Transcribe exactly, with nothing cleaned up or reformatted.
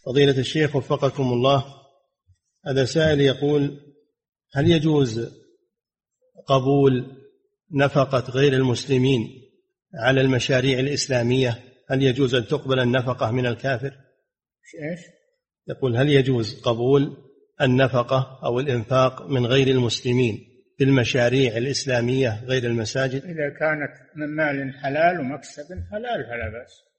فضيلة الشيخ وفقكم الله، هذا سائل يقول: هل يجوز قبول نفقة غير المسلمين على المشاريع الإسلامية؟ هل يجوز أن تقبل النفقة من الكافر؟ إيش؟ يقول: هل يجوز قبول النفقة أو الإنفاق من غير المسلمين في المشاريع الإسلامية غير المساجد؟ إذا كانت من مال حلال ومكسب حلال فلا بأس.